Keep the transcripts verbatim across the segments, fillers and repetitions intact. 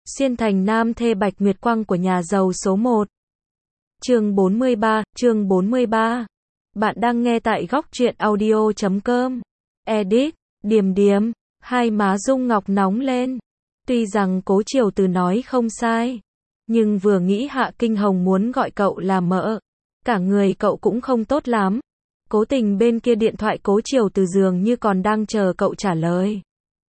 Xuyên thành nam thê Bạch Nguyệt Quang của nhà giàu số một. Chương bốn mươi ba, chương bốn mươi ba. Bạn đang nghe tại góc truyện audio chấm com. Edit, Điềm Điềm, hai má Dung Ngọc nóng lên. Tuy rằng Cố Triều Từ nói không sai, nhưng vừa nghĩ Hạ Kinh Hồng muốn gọi cậu là mợ, cả người cậu cũng không tốt lắm. Cố Tình bên kia điện thoại Cố Triều Từ dường như còn đang chờ cậu trả lời.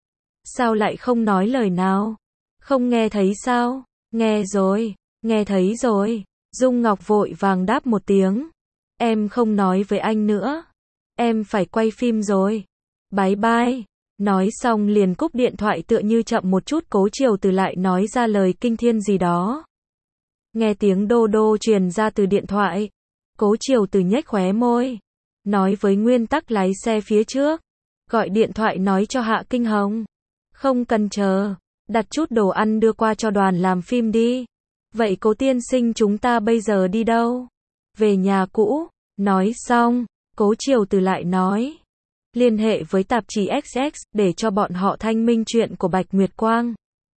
Sao lại không nói lời nào? Không nghe thấy sao? Nghe rồi, nghe thấy rồi. Dung Ngọc vội vàng đáp một tiếng. Em không nói với anh nữa. Em phải quay phim rồi. Bye bye. Nói xong liền cúp điện thoại, tựa như chậm một chút Cố Triều Từ lại nói ra lời kinh thiên gì đó. Nghe tiếng đô đô truyền ra từ điện thoại. Cố Triều Từ nhếch khóe môi. Nói với nguyên tắc lái xe phía trước. Gọi điện thoại nói cho Hạ Kinh Hồng. Không cần chờ. Đặt chút đồ ăn đưa qua cho đoàn làm phim đi. Vậy Cố tiên sinh chúng ta bây giờ đi đâu? Về nhà cũ. Nói xong, Cố Triều Từ lại nói. Liên hệ với tạp chí ích ích để cho bọn họ thanh minh chuyện của Bạch Nguyệt Quang.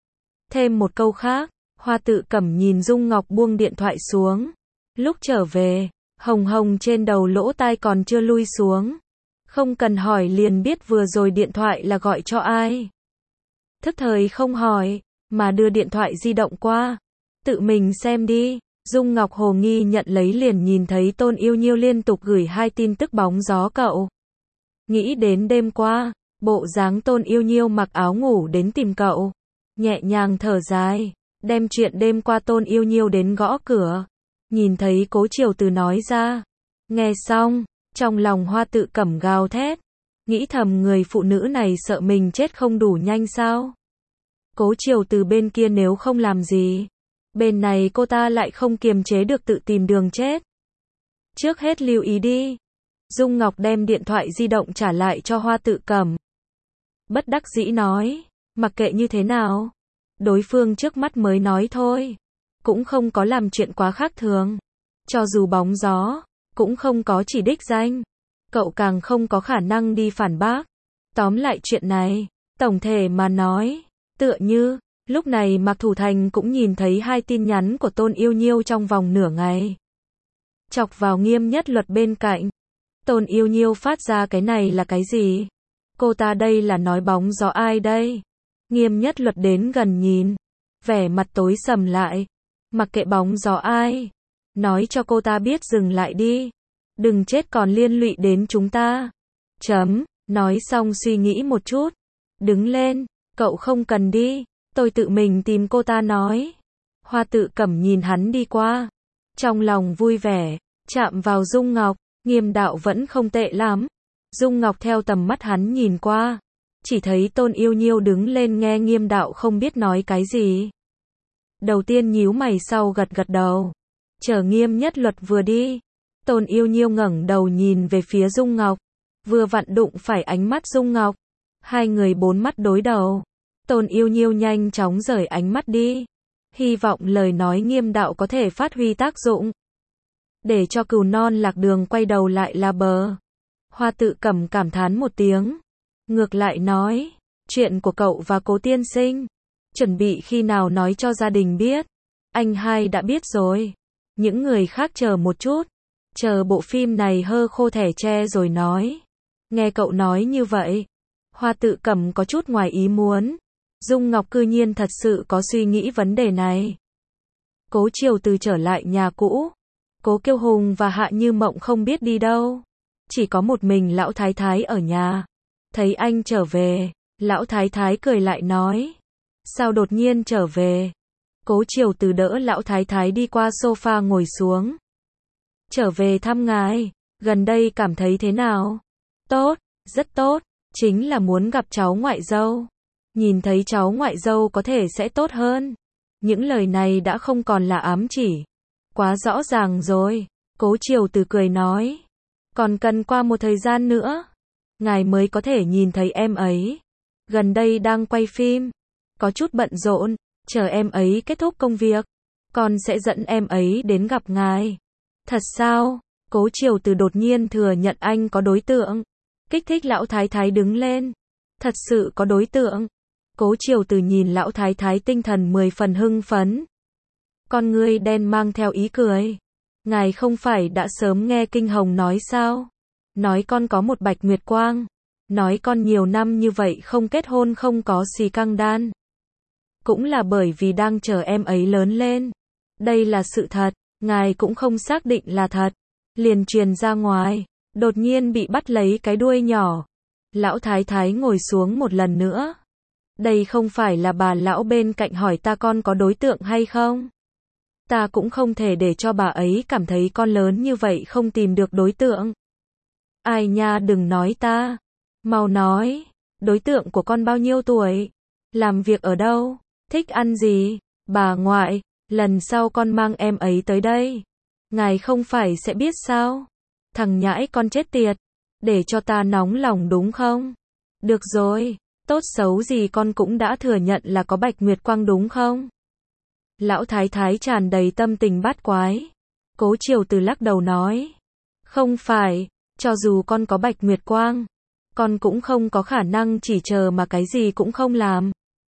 Thêm một câu khác, Hoa Tự Cẩm nhìn Dung Ngọc buông điện thoại xuống. Lúc trở về, hồng hồng trên đầu lỗ tai còn chưa lui xuống. Không cần hỏi liền biết vừa rồi điện thoại là gọi cho ai. Thức thời không hỏi, mà đưa điện thoại di động qua. Tự mình xem đi. Dung Ngọc hồ nghi nhận lấy liền nhìn thấy Tôn Yêu Nhiêu liên tục gửi hai tin tức bóng gió cậu. Nghĩ đến đêm qua, bộ dáng Tôn Yêu Nhiêu mặc áo ngủ đến tìm cậu. Nhẹ nhàng thở dài, đem chuyện đêm qua Tôn Yêu Nhiêu đến gõ cửa. Nhìn thấy Cố Triều Từ nói ra. Nghe xong, trong lòng Hoa Tự Cẩm gào thét. Nghĩ thầm người phụ nữ này sợ mình chết không đủ nhanh sao? Cố Triều Từ bên kia nếu không làm gì, bên này cô ta lại không kiềm chế được tự tìm đường chết. Trước hết lưu ý đi. Dung Ngọc đem điện thoại di động trả lại cho Hoa Tự Cẩm. Bất đắc dĩ nói, mặc kệ như thế nào, đối phương trước mắt mới nói thôi, cũng không có làm chuyện quá khác thường. Cho dù bóng gió, cũng không có chỉ đích danh. Cậu càng không có khả năng đi phản bác. Tóm lại chuyện này, tổng thể mà nói, tựa như, lúc này Mạc Thủ Thành cũng nhìn thấy hai tin nhắn của Tôn Yêu Nhiêu trong vòng nửa ngày. Chọc vào Nghiêm Nhất Luật bên cạnh. Tôn Yêu Nhiêu phát ra cái này là cái gì? Cô ta đây là nói bóng gió ai đây? Nghiêm Nhất Luật đến gần nhìn. Vẻ mặt tối sầm lại. Mặc kệ bóng gió ai. Nói cho cô ta biết dừng lại đi. Đừng chết còn liên lụy đến chúng ta. Chấm. Nói xong suy nghĩ một chút. Đứng lên. Cậu không cần đi. Tôi tự mình tìm cô ta nói. Hoa Tự Cẩm nhìn hắn đi qua. Trong lòng vui vẻ. Chạm vào Dung Ngọc. Nghiêm đạo vẫn không tệ lắm. Dung Ngọc theo tầm mắt hắn nhìn qua. Chỉ thấy Tôn Yêu Nhiêu đứng lên nghe Nghiêm đạo không biết nói cái gì. Đầu tiên nhíu mày sau gật gật đầu. Chờ Nghiêm Nhất Luật vừa đi. Tôn Yêu Nhiêu ngẩng đầu nhìn về phía Dung Ngọc. Vừa vặn đụng phải ánh mắt Dung Ngọc. Hai người bốn mắt đối đầu. Tôn Yêu Nhiêu nhanh chóng rời ánh mắt đi. Hy vọng lời nói Nghiêm đạo có thể phát huy tác dụng. Để cho cừu non lạc đường quay đầu lại là bờ. Hoa Tự Cẩm cảm thán một tiếng. Ngược lại nói. Chuyện của cậu và Cố tiên sinh. Chuẩn bị khi nào nói cho gia đình biết. Anh hai đã biết rồi. Những người khác chờ một chút. Chờ bộ phim này hơ khô thẻ tre rồi nói. Nghe cậu nói như vậy. Hoa Tự Cẩm có chút ngoài ý muốn. Dung Ngọc cư nhiên thật sự có suy nghĩ vấn đề này. Cố Triều Từ trở lại nhà cũ. Cố Kiêu Hùng và Hạ Như Mộng không biết đi đâu. Chỉ có một mình lão thái thái ở nhà. Thấy anh trở về, lão thái thái cười lại nói. Sao đột nhiên trở về? Cố Triều Từ đỡ lão thái thái đi qua sofa ngồi xuống. Trở về thăm ngài, gần đây cảm thấy thế nào? Tốt, rất tốt, chính là muốn gặp cháu ngoại dâu. Nhìn thấy cháu ngoại dâu có thể sẽ tốt hơn. Những lời này đã không còn là ám chỉ. Quá rõ ràng rồi. Cố Triều Từ cười nói. Còn cần qua một thời gian nữa. Ngài mới có thể nhìn thấy em ấy. Gần đây đang quay phim. Có chút bận rộn. Chờ em ấy kết thúc công việc. Con sẽ dẫn em ấy đến gặp ngài. Thật sao? Cố Triều Từ đột nhiên thừa nhận anh có đối tượng. Kích thích lão thái thái đứng lên. Thật sự có đối tượng. Cố Triều Từ nhìn lão thái thái tinh thần mười phần hưng phấn. Con ngươi đen mang theo ý cười. Ngài không phải đã sớm nghe Kinh Hồng nói sao? Nói con có một bạch nguyệt quang. Nói con nhiều năm như vậy không kết hôn không có xì căng đan. Cũng là bởi vì đang chờ em ấy lớn lên. Đây là sự thật, ngài cũng không xác định là thật. Liền truyền ra ngoài, đột nhiên bị bắt lấy cái đuôi nhỏ. Lão thái thái ngồi xuống một lần nữa. Đây không phải là bà lão bên cạnh hỏi ta con có đối tượng hay không? Ta cũng không thể để cho bà ấy cảm thấy con lớn như vậy không tìm được đối tượng. Ai nha, đừng nói ta. Mau nói, đối tượng của con bao nhiêu tuổi? Làm việc ở đâu? Thích ăn gì? Bà ngoại, lần sau con mang em ấy tới đây. Ngài không phải sẽ biết sao? Thằng nhãi con chết tiệt. Để cho ta nóng lòng đúng không? Được rồi, tốt xấu gì con cũng đã thừa nhận là có bạch nguyệt quang đúng không? Lão thái thái tràn đầy tâm tình bát quái. Cố Triều Từ lắc đầu nói. Không phải, cho dù con có bạch nguyệt quang, con cũng không có khả năng chỉ chờ mà cái gì cũng không làm.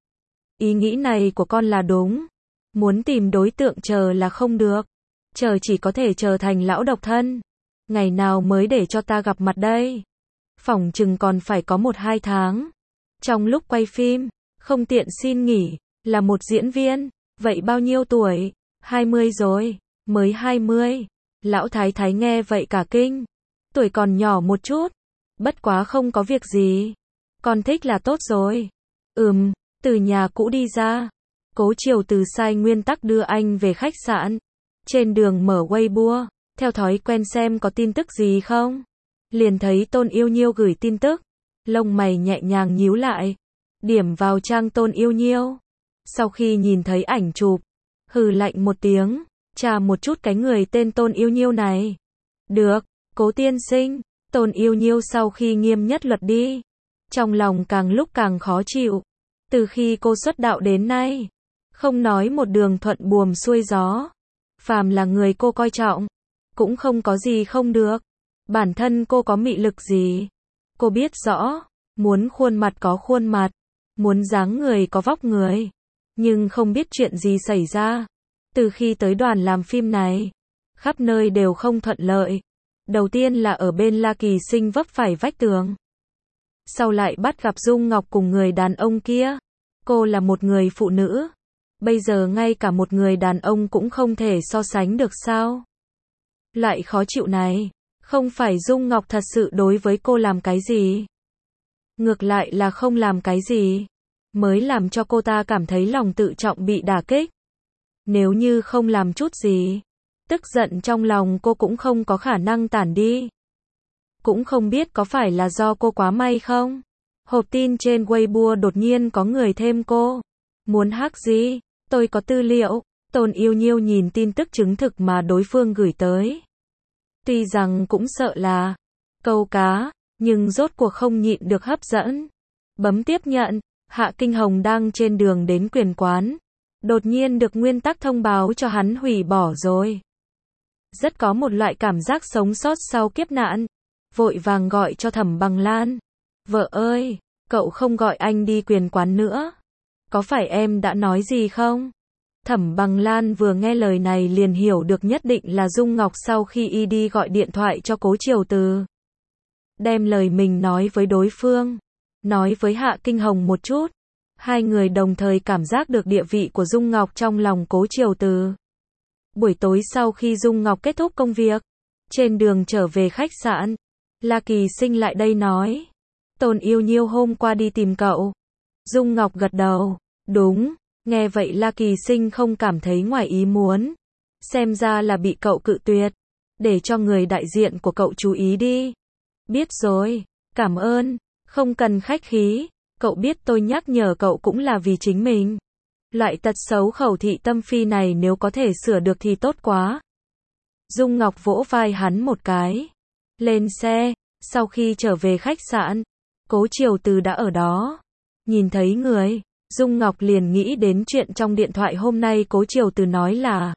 Ý nghĩ này của con là đúng. Muốn tìm đối tượng chờ là không được. Chờ chỉ có thể trở thành lão độc thân. Ngày nào mới để cho ta gặp mặt đây? Phỏng chừng còn phải có một hai tháng. Trong lúc quay phim, không tiện xin nghỉ, là một diễn viên. Vậy bao nhiêu tuổi? hai mươi rồi. Mới hai mươi. Lão thái thái nghe vậy cả kinh. Tuổi còn nhỏ một chút. Bất quá không có việc gì. Con thích là tốt rồi. Ừm, từ nhà cũ đi ra. Cố Triều Từ sai nguyên tắc đưa anh về khách sạn. Trên đường mở Weibo, theo thói quen xem có tin tức gì không. Liền thấy Tôn Yêu Nhiêu gửi tin tức. Lông mày nhẹ nhàng nhíu lại. Điểm vào trang Tôn Yêu Nhiêu. Sau khi nhìn thấy ảnh chụp, hừ lạnh một tiếng, chà một chút cái người tên Tôn Yêu Nhiêu này. Được, Cố tiên sinh. Tôn Yêu Nhiêu sau khi nghiêm nhất luật đi. Trong lòng càng lúc càng khó chịu. Từ khi cô xuất đạo đến nay, không nói một đường thuận buồm xuôi gió. Phàm là người cô coi trọng, cũng không có gì không được. Bản thân cô có mị lực gì? Cô biết rõ, muốn khuôn mặt có khuôn mặt, muốn dáng người có vóc người. Nhưng không biết chuyện gì xảy ra. Từ khi tới đoàn làm phim này, khắp nơi đều không thuận lợi. Đầu tiên là ở bên La Kỳ Sinh vấp phải vách tường. Sau lại bắt gặp Dung Ngọc cùng người đàn ông kia. Cô là một người phụ nữ. Bây giờ ngay cả một người đàn ông cũng không thể so sánh được sao? Loại khó chịu này, không phải Dung Ngọc thật sự đối với cô làm cái gì. Ngược lại là không làm cái gì, mới làm cho cô ta cảm thấy lòng tự trọng bị đả kích. Nếu như không làm chút gì, tức giận trong lòng cô cũng không có khả năng tản đi. Cũng không biết có phải là do cô quá may không? Hộp tin trên Weibo đột nhiên có người thêm cô. Muốn hack gì? Tôi có tư liệu. Tôn Yêu Nhiêu nhìn tin tức chứng thực mà đối phương gửi tới. Tuy rằng cũng sợ là câu cá, nhưng rốt cuộc không nhịn được hấp dẫn. Bấm tiếp nhận. Hạ Kinh Hồng đang trên đường đến quyền quán. Đột nhiên được nguyên tắc thông báo cho hắn hủy bỏ rồi. Rất có một loại cảm giác sống sót sau kiếp nạn. Vội vàng gọi cho Thẩm Bằng Lan. Vợ ơi, cậu không gọi anh đi quyền quán nữa. Có phải em đã nói gì không? Thẩm Bằng Lan vừa nghe lời này liền hiểu được nhất định là Dung Ngọc sau khi y đi gọi điện thoại cho Cố Triều Từ. Đem lời mình nói với đối phương. Nói với Hạ Kinh Hồng một chút. Hai người đồng thời cảm giác được địa vị của Dung Ngọc trong lòng Cố Triều Từ. Buổi tối sau khi Dung Ngọc kết thúc công việc, trên đường trở về khách sạn, La Kỳ Sinh lại đây nói. Tôn Yêu Nhiêu hôm qua đi tìm cậu. Dung Ngọc gật đầu. Đúng. Nghe vậy La Kỳ Sinh không cảm thấy ngoài ý muốn. Xem ra là bị cậu cự tuyệt. Để cho người đại diện của cậu chú ý đi. Biết rồi. Cảm ơn. Không cần khách khí. Cậu biết tôi nhắc nhở cậu cũng là vì chính mình. Loại tật xấu khẩu thị tâm phi này nếu có thể sửa được thì tốt quá. Dung Ngọc vỗ vai hắn một cái. Lên xe. Sau khi trở về khách sạn, Cố Triều Từ đã ở đó. Nhìn thấy người, Dung Ngọc liền nghĩ đến chuyện trong điện thoại hôm nay Cố Triều Từ nói là.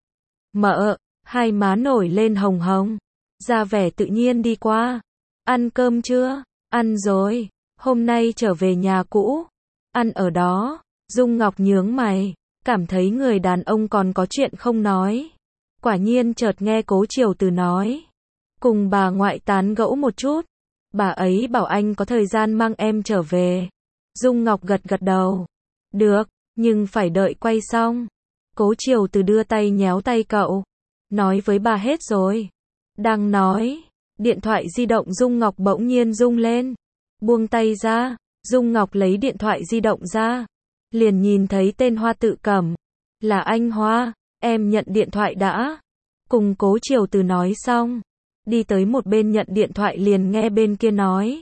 Mợ, hai má nổi lên hồng hồng. Ra vẻ tự nhiên đi qua. Ăn cơm chưa? Ăn rồi. Hôm nay trở về nhà cũ. Ăn ở đó, Dung Ngọc nhướng mày, cảm thấy người đàn ông còn có chuyện không nói. Quả nhiên chợt nghe Cố Triều Từ nói, cùng bà ngoại tán gẫu một chút, bà ấy bảo anh có thời gian mang em trở về. Dung Ngọc gật gật đầu, được, nhưng phải đợi quay xong. Cố Triều Từ đưa tay nhéo tay cậu, nói với bà hết rồi. Đang nói, điện thoại di động Dung Ngọc bỗng nhiên rung lên, buông tay ra, Dung Ngọc lấy điện thoại di động ra, liền nhìn thấy tên Hoa Tự Cẩm. Là anh Hoa, em nhận điện thoại đã. Cùng Cố Triều Từ nói xong, đi tới một bên nhận điện thoại liền nghe bên kia nói.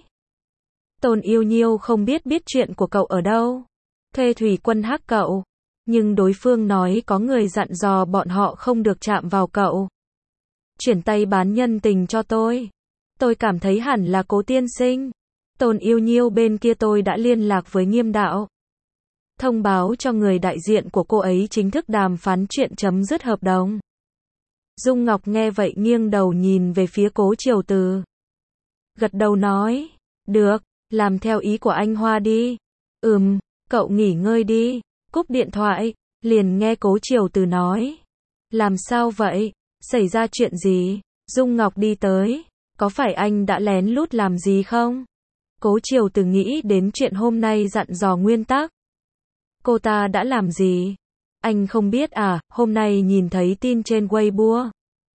Tôn Yêu Nhiêu không biết biết chuyện của cậu ở đâu. Thuê thủy quân hắc cậu. Nhưng đối phương nói có người dặn dò bọn họ không được chạm vào cậu. Chuyển tay bán nhân tình cho tôi. Tôi cảm thấy hẳn là Cố tiên sinh. Tôn Yêu Nhiêu bên kia tôi đã liên lạc với Nghiêm đạo. Thông báo cho người đại diện của cô ấy chính thức đàm phán chuyện chấm dứt hợp đồng. Dung Ngọc nghe vậy nghiêng đầu nhìn về phía Cố Triều Từ. Gật đầu nói, được, làm theo ý của anh Hoa đi. Ừm, cậu nghỉ ngơi đi. Cúp điện thoại, liền nghe Cố Triều Từ nói. Làm sao vậy? Xảy ra chuyện gì? Dung Ngọc đi tới. Có phải anh đã lén lút làm gì không? Cố Triều Từ nghĩ đến chuyện hôm nay dặn dò nguyên tắc. Cô ta đã làm gì? Anh không biết à, hôm nay nhìn thấy tin trên Weibo.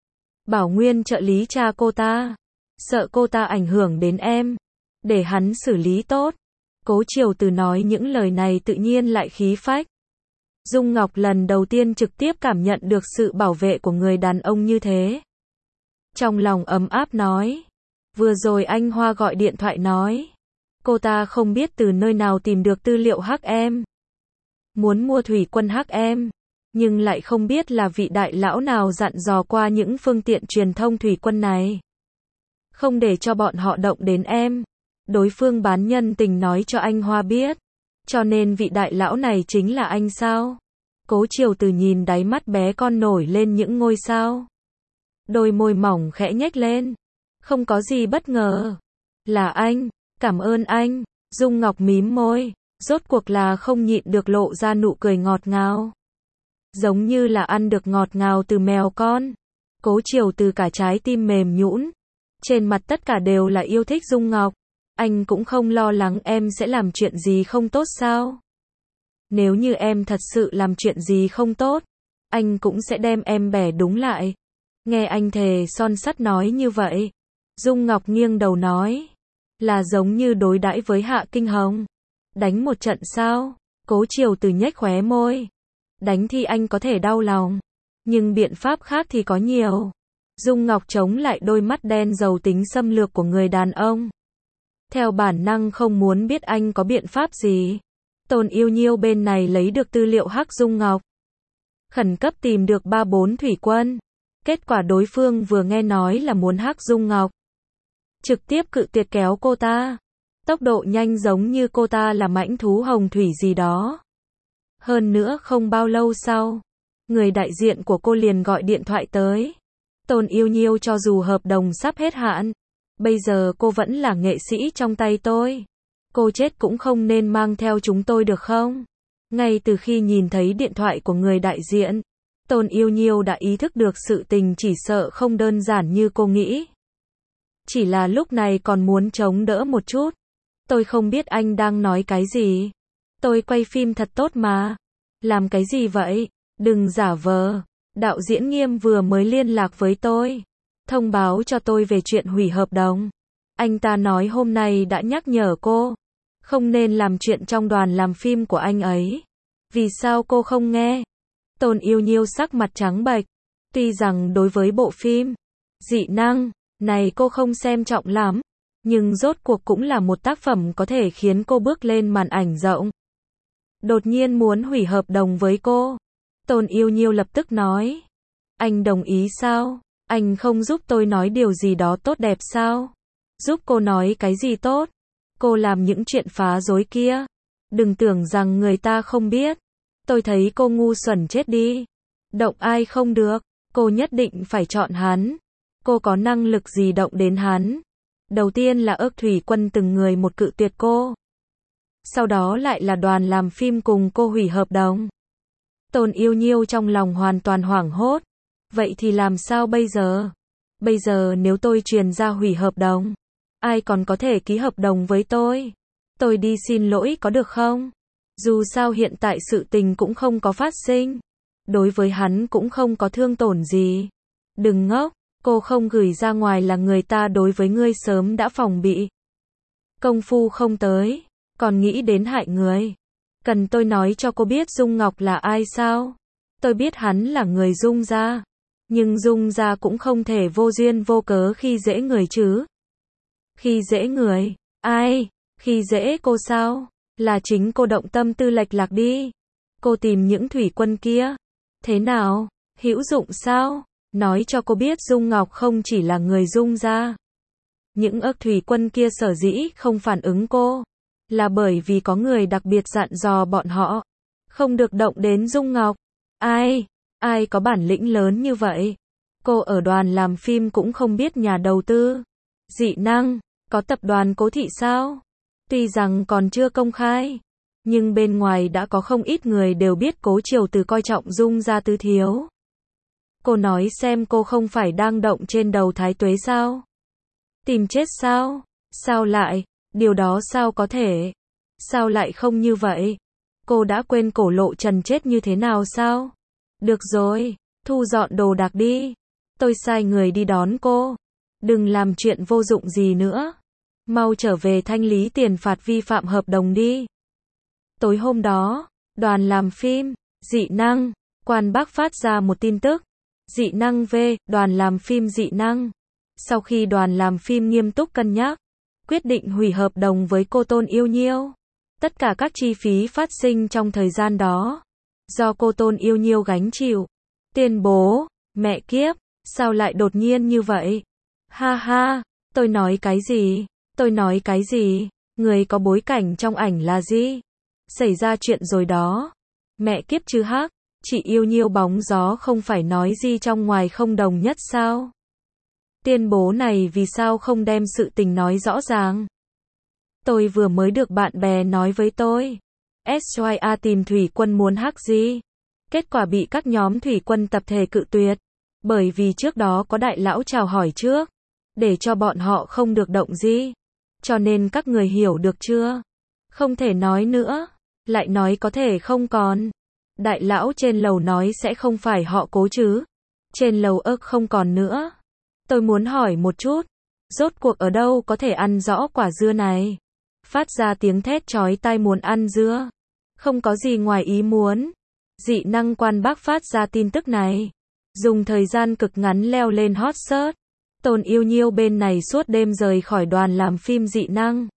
Bảo nguyên trợ lý cha cô ta. Sợ cô ta ảnh hưởng đến em. Để hắn xử lý tốt. Cố Triều Từ nói những lời này tự nhiên lại khí phách. Dung Ngọc lần đầu tiên trực tiếp cảm nhận được sự bảo vệ của người đàn ông như thế. Trong lòng ấm áp nói. Vừa rồi anh Hoa gọi điện thoại nói. Cô ta không biết từ nơi nào tìm được tư liệu hắc em. Muốn mua thủy quân hắc em. Nhưng lại không biết là vị đại lão nào dặn dò qua những phương tiện truyền thông thủy quân này. Không để cho bọn họ động đến em. Đối phương bán nhân tình nói cho anh Hoa biết. Cho nên vị đại lão này chính là anh sao? Cố Triều Từ nhìn đáy mắt bé con nổi lên những ngôi sao. Đôi môi mỏng khẽ nhếch lên. Không có gì bất ngờ. Là anh. Cảm ơn anh. Dung Ngọc mím môi. Rốt cuộc là không nhịn được lộ ra nụ cười ngọt ngào. Giống như là ăn được ngọt ngào từ mèo con. Cố Triều Từ cả trái tim mềm nhũn. Trên mặt tất cả đều là yêu thích Dung Ngọc. Anh cũng không lo lắng em sẽ làm chuyện gì không tốt sao? Nếu như em thật sự làm chuyện gì không tốt, anh cũng sẽ đem em bẻ đúng lại. Nghe anh thề son sắt nói như vậy. Dung Ngọc nghiêng đầu nói. Là giống như đối đãi với Hạ Kinh Hồng. Đánh một trận sao? Cố Triều Từ nhếch khóe môi. Đánh thì anh có thể đau lòng. Nhưng biện pháp khác thì có nhiều. Dung Ngọc chống lại đôi mắt đen giàu tính xâm lược của người đàn ông. Theo bản năng không muốn biết anh có biện pháp gì. Tôn Yêu Nhiêu bên này lấy được tư liệu hắc Dung Ngọc. Khẩn cấp tìm được ba bốn thủy quân. Kết quả đối phương vừa nghe nói là muốn hắc Dung Ngọc. Trực tiếp cự tuyệt kéo cô ta. Tốc độ nhanh giống như cô ta là mãnh thú hồng thủy gì đó. Hơn nữa không bao lâu sau, người đại diện của cô liền gọi điện thoại tới. Tôn Yêu Nhiêu cho dù hợp đồng sắp hết hạn, bây giờ cô vẫn là nghệ sĩ trong tay tôi. Cô chết cũng không nên mang theo chúng tôi được không? Ngay từ khi nhìn thấy điện thoại của người đại diện, Tôn Yêu Nhiêu đã ý thức được sự tình chỉ sợ không đơn giản như cô nghĩ. Chỉ là lúc này còn muốn chống đỡ một chút. Tôi không biết anh đang nói cái gì. Tôi quay phim thật tốt mà. Làm cái gì vậy? Đừng giả vờ. Đạo diễn Nghiêm vừa mới liên lạc với tôi. Thông báo cho tôi về chuyện hủy hợp đồng. Anh ta nói hôm nay đã nhắc nhở cô. Không nên làm chuyện trong đoàn làm phim của anh ấy. Vì sao cô không nghe? Tôn Yêu Nhiêu sắc mặt trắng bệch. Tuy rằng đối với bộ phim dị năng này cô không xem trọng lắm. Nhưng rốt cuộc cũng là một tác phẩm có thể khiến cô bước lên màn ảnh rộng. Đột nhiên muốn hủy hợp đồng với cô. Tôn Yêu Nhiêu lập tức nói. Anh đồng ý sao? Anh không giúp tôi nói điều gì đó tốt đẹp sao? Giúp cô nói cái gì tốt? Cô làm những chuyện phá rối kia. Đừng tưởng rằng người ta không biết. Tôi thấy cô ngu xuẩn chết đi. Động ai không được. Cô nhất định phải chọn hắn. Cô có năng lực gì động đến hắn? Đầu tiên là ước thủy quân từng người một cự tuyệt cô. sau đó lại là đoàn làm phim cùng cô hủy hợp đồng. Tôn Yêu Nhiêu trong lòng hoàn toàn hoảng hốt. Vậy thì làm sao bây giờ? Bây giờ nếu tôi truyền ra hủy hợp đồng, ai còn có thể ký hợp đồng với tôi? Tôi đi xin lỗi có được không? Dù sao hiện tại sự tình cũng không có phát sinh. Đối với hắn cũng không có thương tổn gì. Đừng ngốc, cô không gửi ra ngoài là người ta đối với ngươi sớm đã phòng bị. Công phu không tới, còn nghĩ đến hại người. Cần tôi nói cho cô biết Dung Ngọc là ai sao? Tôi biết hắn là người Dung gia. Nhưng Dung gia cũng không thể vô duyên vô cớ khi dễ người chứ. Khi dễ người? Ai? Khi dễ cô sao? Là chính cô động tâm tư lệch lạc đi. Cô tìm những thủy quân kia. Thế nào? Hữu dụng sao? Nói cho cô biết Dung Ngọc không chỉ là người Dung gia. Những ức thủy quân kia sở dĩ không phản ứng cô, là bởi vì có người đặc biệt dặn dò bọn họ, không được động đến Dung Ngọc. Ai? Ai có bản lĩnh lớn như vậy? Cô ở đoàn làm phim cũng không biết nhà đầu tư. Dị năng, có tập đoàn Cố Thị sao? Tuy rằng còn chưa công khai, nhưng bên ngoài đã có không ít người đều biết Cố Triều Từ coi trọng Dung gia tứ thiếu. Cô nói xem cô không phải đang động trên đầu Thái Tuế sao? Tìm chết sao? Sao lại? Điều đó sao có thể? Sao lại không như vậy? Cô đã quên cổ lộ trần chết như thế nào sao? Được rồi, thu dọn đồ đạc đi. Tôi sai người đi đón cô. Đừng làm chuyện vô dụng gì nữa. Mau trở về thanh lý tiền phạt vi phạm hợp đồng đi. Tối hôm đó, đoàn làm phim, dị năng, Quan Bắc phát ra một tin tức. Dị năng V, đoàn làm phim dị năng. Sau khi đoàn làm phim nghiêm túc cân nhắc, quyết định hủy hợp đồng với cô Tôn Yêu Nhiêu. Tất cả các chi phí phát sinh trong thời gian đó, do cô Tôn Yêu Nhiêu gánh chịu. Tuyên bố, mẹ kiếp, sao lại đột nhiên như vậy? Ha ha, tôi nói cái gì? Tôi nói cái gì? Người có bối cảnh trong ảnh là gì? Xảy ra chuyện rồi đó. Mẹ kiếp chứ hắc, chị Yêu Nhiêu bóng gió không phải nói gì trong ngoài không đồng nhất sao? Tuyên bố này vì sao không đem sự tình nói rõ ràng? Tôi vừa mới được bạn bè nói với tôi. ét i a tìm thủy quân muốn hack gì? Kết quả bị các nhóm thủy quân tập thể cự tuyệt. Bởi vì trước đó có đại lão chào hỏi trước. Để cho bọn họ không được động gì. Cho nên các người hiểu được chưa? Không thể nói nữa. Lại nói có thể không còn. Đại lão trên lầu nói sẽ không phải họ Cố chứ. Trên lầu ức không còn nữa. Tôi muốn hỏi một chút. Rốt cuộc ở đâu có thể ăn rõ quả dưa này? Phát ra tiếng thét chói tai muốn ăn dưa. Không có gì ngoài ý muốn. Dị năng Quan Bắc phát ra tin tức này. Dùng thời gian cực ngắn leo lên hot search. Tôn Yêu Nhiêu bên này suốt đêm rời khỏi đoàn làm phim dị năng.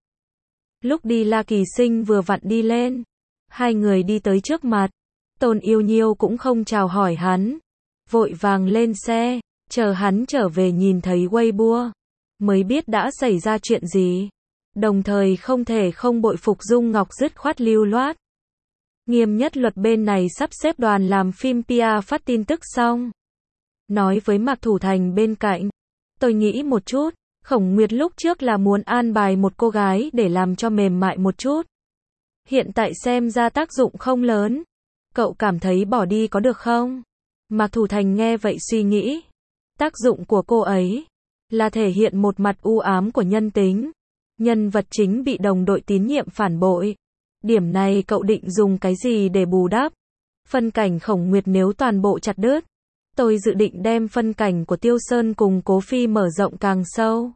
Lúc đi La Kỳ Sinh vừa vặn đi lên. Hai người đi tới trước mặt. Tôn Yêu Nhiêu cũng không chào hỏi hắn. Vội vàng lên xe. Chờ hắn trở về nhìn thấy Weibo. Mới biết đã xảy ra chuyện gì. Đồng thời không thể không bội phục Dung Ngọc dứt khoát lưu loát. Nghiêm Nhất Luật bên này sắp xếp đoàn làm phim pê e phát tin tức xong. Nói với Mạc Thủ Thành bên cạnh. Tôi nghĩ một chút. Khổng Nguyệt lúc trước là muốn an bài một cô gái để làm cho mềm mại một chút. Hiện tại xem ra tác dụng không lớn. Cậu cảm thấy bỏ đi có được không? Mạc Thủ Thành nghe vậy suy nghĩ. Tác dụng của cô ấy là thể hiện một mặt u ám của nhân tính. Nhân vật chính bị đồng đội tín nhiệm phản bội. Điểm này cậu định dùng cái gì để bù đắp? Phân cảnh Khổng Nguyệt nếu toàn bộ chặt đứt. Tôi dự định đem phân cảnh của Tiêu Sơn cùng Cố Phi mở rộng càng sâu.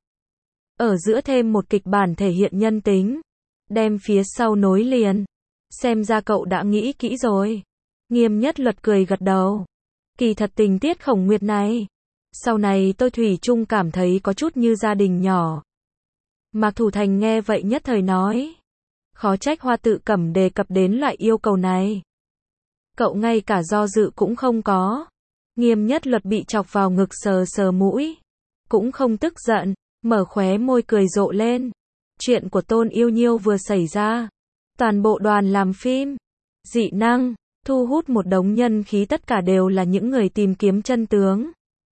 Ở giữa thêm một kịch bản thể hiện nhân tính. Đem phía sau nối liền. Xem ra cậu đã nghĩ kỹ rồi. Nghiêm Nhất Luật cười gật đầu. Kỳ thật tình tiết Khổng Nguyệt này. Sau này tôi thủy chung cảm thấy có chút như gia đình nhỏ. Mạc Thủ Thành nghe vậy nhất thời nói. Khó trách Hoa Tự Cẩm đề cập đến loại yêu cầu này. Cậu ngay cả do dự cũng không có. Nghiêm Nhất Luật bị chọc vào ngực sờ sờ mũi. Cũng không tức giận, mở khóe môi cười rộ lên. Chuyện của Tôn Yêu Nhiêu vừa xảy ra. Toàn bộ đoàn làm phim, dị năng, thu hút một đống nhân khí tất cả đều là những người tìm kiếm chân tướng.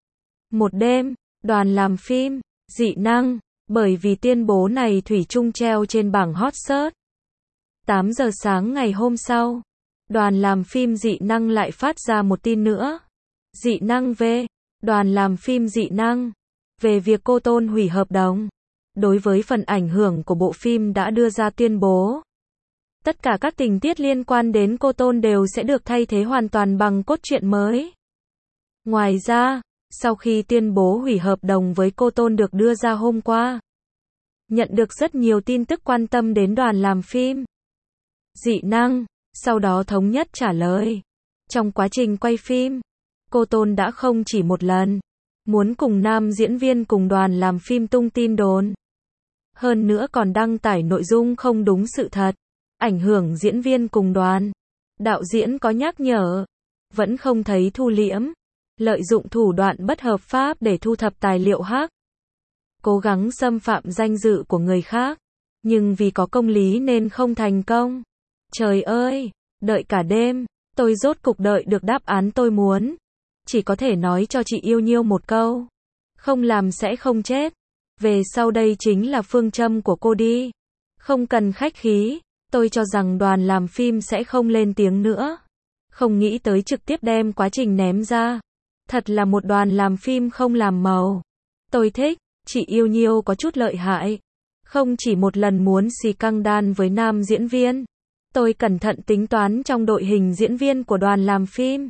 Một đêm, đoàn làm phim, dị năng, bởi vì tuyên bố này thủy chung treo trên bảng hot search. tám giờ sáng ngày hôm sau, đoàn làm phim dị năng lại phát ra một tin nữa. Dị năng về, đoàn làm phim dị năng, về việc cô Tôn hủy hợp đồng. Đối với phần ảnh hưởng của bộ phim đã đưa ra tuyên bố. Tất cả các tình tiết liên quan đến cô Tôn đều sẽ được thay thế hoàn toàn bằng cốt truyện mới. Ngoài ra, sau khi tuyên bố hủy hợp đồng với cô Tôn được đưa ra hôm qua, nhận được rất nhiều tin tức quan tâm đến đoàn làm phim dị năng, sau đó thống nhất trả lời. Trong quá trình quay phim, cô Tôn đã không chỉ một lần muốn cùng nam diễn viên cùng đoàn làm phim tung tin đồn. Hơn nữa còn đăng tải nội dung không đúng sự thật, ảnh hưởng diễn viên cùng đoàn. Đạo diễn có nhắc nhở, vẫn không thấy thu liễm, lợi dụng thủ đoạn bất hợp pháp để thu thập tài liệu hack, cố gắng xâm phạm danh dự của người khác, nhưng vì có công lý nên không thành công. Trời ơi, đợi cả đêm, tôi rốt cục đợi được đáp án tôi muốn. Chỉ có thể nói cho chị Yêu Nhiêu một câu, không làm sẽ không chết. Về sau đây chính là phương châm của cô đi. Không cần khách khí, tôi cho rằng đoàn làm phim sẽ không lên tiếng nữa. Không nghĩ tới trực tiếp đem quá trình ném ra. Thật là một đoàn làm phim không làm màu. Tôi thích, chị Yêu Nhiêu có chút lợi hại. Không chỉ một lần muốn xì căng đan với nam diễn viên. Tôi cẩn thận tính toán trong đội hình diễn viên của đoàn làm phim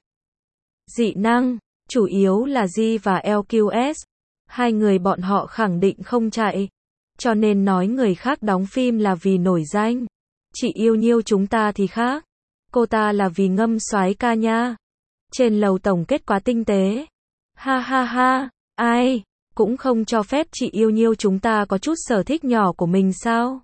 dị năng, chủ yếu là G và lờ quy ét. Hai người bọn họ khẳng định không chạy. Cho nên nói người khác đóng phim là vì nổi danh. Chị Yêu Nhiêu chúng ta thì khác. Cô ta là vì ngâm soái ca nha. Trên lầu tổng kết quá tinh tế. Ha ha ha, ai cũng không cho phép chị Yêu Nhiêu chúng ta có chút sở thích nhỏ của mình sao?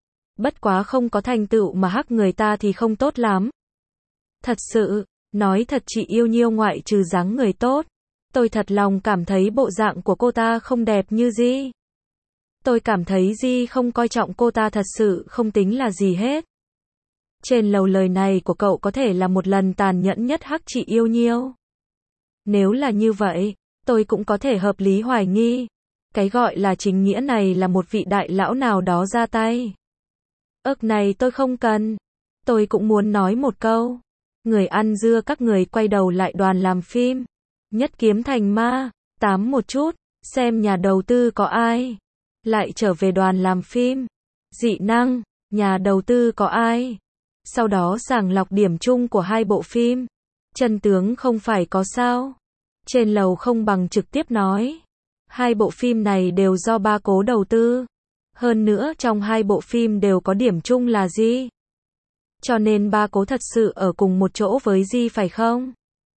Bất quá không có thành tựu mà hắc người ta thì không tốt lắm. Thật sự, nói thật chị Yêu Nhiêu ngoại trừ dáng người tốt, tôi thật lòng cảm thấy bộ dạng của cô ta không đẹp như Di. Tôi cảm thấy Di không coi trọng cô ta thật sự không tính là gì hết. Trên lầu lời này của cậu có thể là một lần tàn nhẫn nhất hắc chị Yêu Nhiêu. Nếu là như vậy, tôi cũng có thể hợp lý hoài nghi. Cái gọi là chính nghĩa này là một vị đại lão nào đó ra tay. Ức này tôi không cần. Tôi cũng muốn nói một câu. Người ăn dưa các người quay đầu lại đoàn làm phim. Nhất kiếm thành ma. Tám một chút. Xem nhà đầu tư có ai. Lại trở về đoàn làm phim dị năng. Nhà đầu tư có ai. Sau đó sàng lọc điểm chung của hai bộ phim. Chân tướng không phải có sao. Trên lầu không bằng trực tiếp nói. Hai bộ phim này đều do ba cố đầu tư. Hơn nữa trong hai bộ phim đều có điểm chung là gì? Cho nên ba cố thật sự ở cùng một chỗ với Di phải không?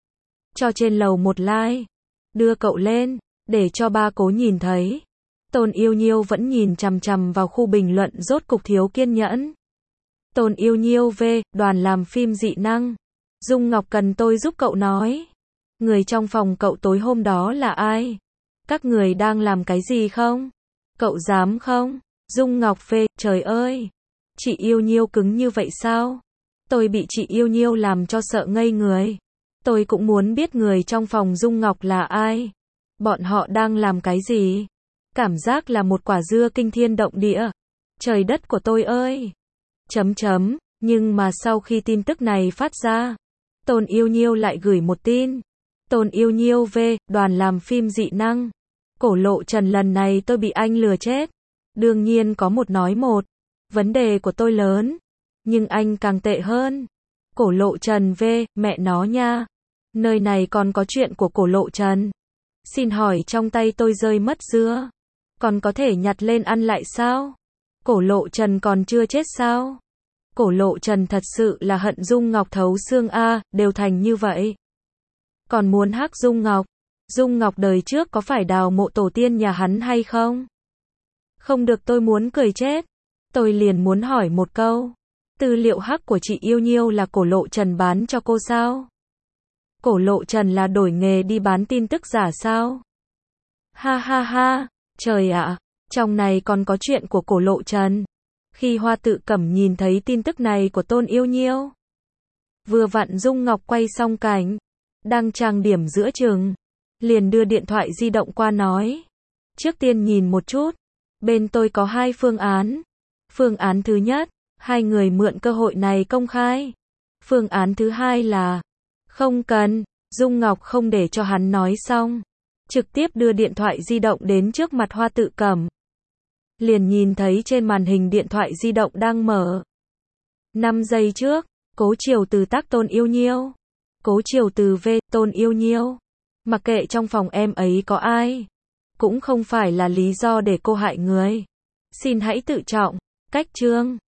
Cho trên lầu một like. Đưa cậu lên, để cho ba cố nhìn thấy. Tôn Yêu Nhiêu vẫn nhìn chằm chằm vào khu bình luận rốt cục thiếu kiên nhẫn. Tôn Yêu Nhiêu về, đoàn làm phim dị năng. Dung Ngọc cần tôi giúp cậu nói. Người trong phòng cậu tối hôm đó là ai? Các người đang làm cái gì không? Cậu dám không? Dung Ngọc về, trời ơi! Chị Yêu Nhiêu cứng như vậy sao? Tôi bị chị Yêu Nhiêu làm cho sợ ngây người. Tôi cũng muốn biết người trong phòng Dung Ngọc là ai. Bọn họ đang làm cái gì? Cảm giác là một quả dưa kinh thiên động địa. Trời đất của tôi ơi! Chấm chấm, nhưng mà sau khi tin tức này phát ra, Tôn Yêu Nhiêu lại gửi một tin. Tôn Yêu Nhiêu về, đoàn làm phim dị năng. Cổ Lộ Trần lần này tôi bị anh lừa chết. Đương nhiên có một nói một. Vấn đề của tôi lớn. Nhưng anh càng tệ hơn. Cổ Lộ Trần về, mẹ nó nha. Nơi này còn có chuyện của Cổ Lộ Trần. Xin hỏi trong tay tôi rơi mất dưa. Còn có thể nhặt lên ăn lại sao? Cổ Lộ Trần còn chưa chết sao? Cổ Lộ Trần thật sự là hận Dung Ngọc thấu xương a, đều thành như vậy. Còn muốn hắc Dung Ngọc. Dung Ngọc đời trước có phải đào mộ tổ tiên nhà hắn hay không? Không được, tôi muốn cười chết. Tôi liền muốn hỏi một câu. Tư liệu hắc của chị Yêu Nhiêu là Cổ Lộ Trần bán cho cô sao? Cổ Lộ Trần là đổi nghề đi bán tin tức giả sao? Ha ha ha, trời ạ, trong này còn có chuyện của Cổ Lộ Trần. Khi Hoa Tự Cẩm nhìn thấy tin tức này của Tôn Yêu Nhiêu, vừa vặn Dung Ngọc quay xong cảnh, đang trang điểm giữa chừng, liền đưa điện thoại di động qua nói. Trước tiên nhìn một chút, bên tôi có hai phương án. Phương án thứ nhất, Hai người mượn cơ hội này công khai. Phương án thứ hai là không cần. Dung Ngọc không để cho hắn nói xong, trực tiếp đưa điện thoại di động đến trước mặt Hoa Tự Cẩm. Liền nhìn thấy trên màn hình điện thoại di động đang mở. năm giây trước, Cố Triều Từ tác Tôn Yêu Nhiêu. Cố Triều Từ v Tôn Yêu Nhiêu. Mặc kệ trong phòng em ấy có ai, cũng không phải là lý do để cô hại người. Xin hãy tự trọng. Cách chương